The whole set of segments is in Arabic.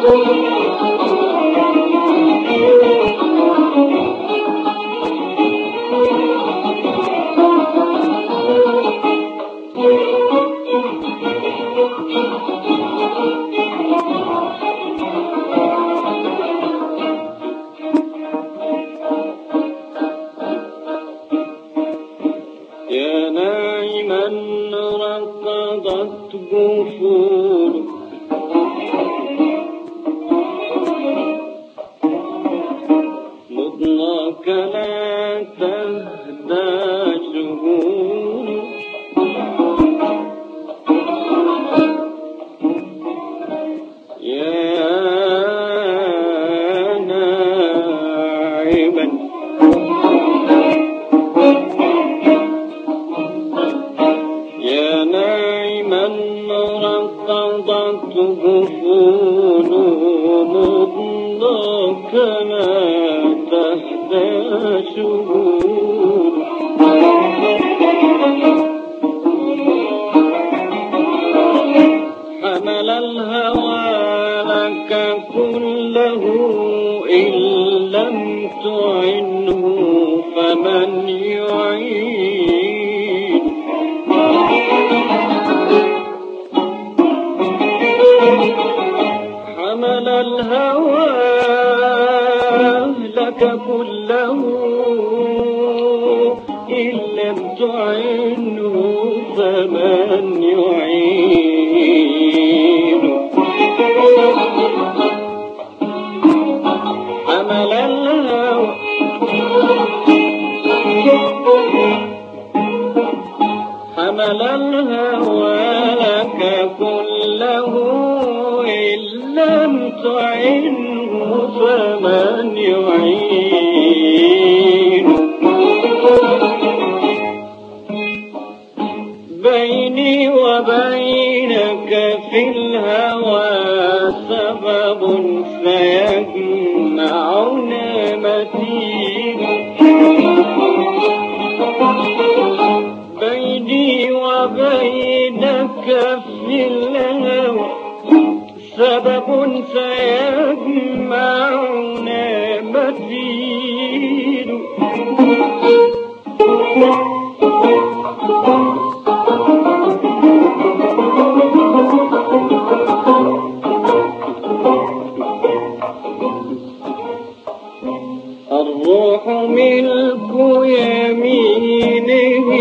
يا ناعما رقدت جفور مضناك لا تهدى شهور يا ناعما يا ناعما رقدت جفون مضناك لا تهدى شهور حمل الهوى لك كله إن لم تعنه فمن يعين حمل الهوى لك كله إن لم تعنه فمن يعين حمل الهوى حمل الهوى لك كله إن لم تعنه فمن يعين بيني وبينك في الهوى سبب سيجمعنا متين بيني وبينك في الهوى سبب سيجمعنا متين الروح ملك يمينه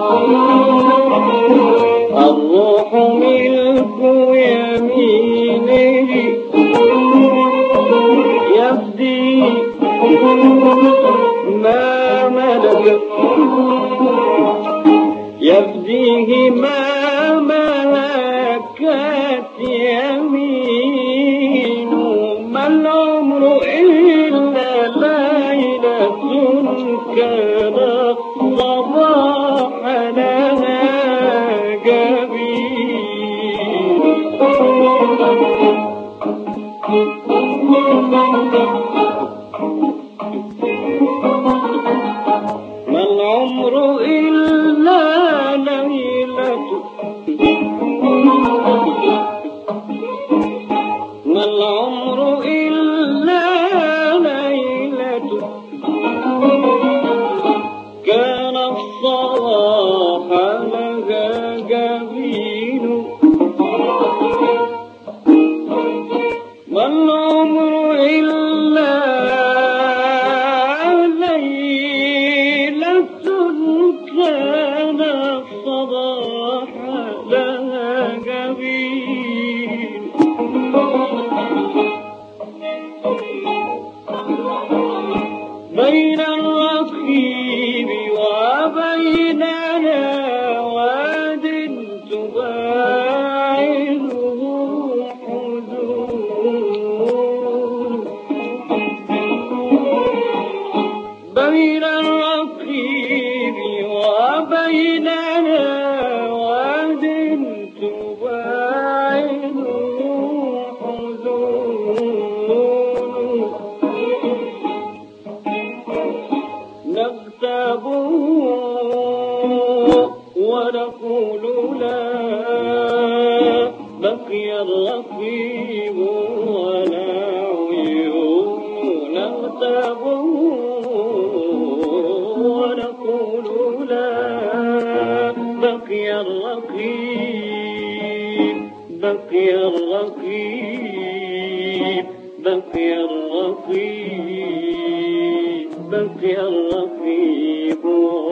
الروح ملك يمينه يفدي ما ملك يفديه ما ملكت يمين ما العمر إلا ليلة كان الصباح لها ما العمر إلا ليلة ما العمر إلا ليلة كان الصباح لها جبين ما العمر إلا ليلة كان الصباح لها جبين بين الرقيب وبيننا واد تباعده حدود بين الرقيب وبيننا واد تباعده حدود نغتابه ونقول لا بقي الرقيب ولا بقي الرقيب بقي الرقيب بقي الرقيب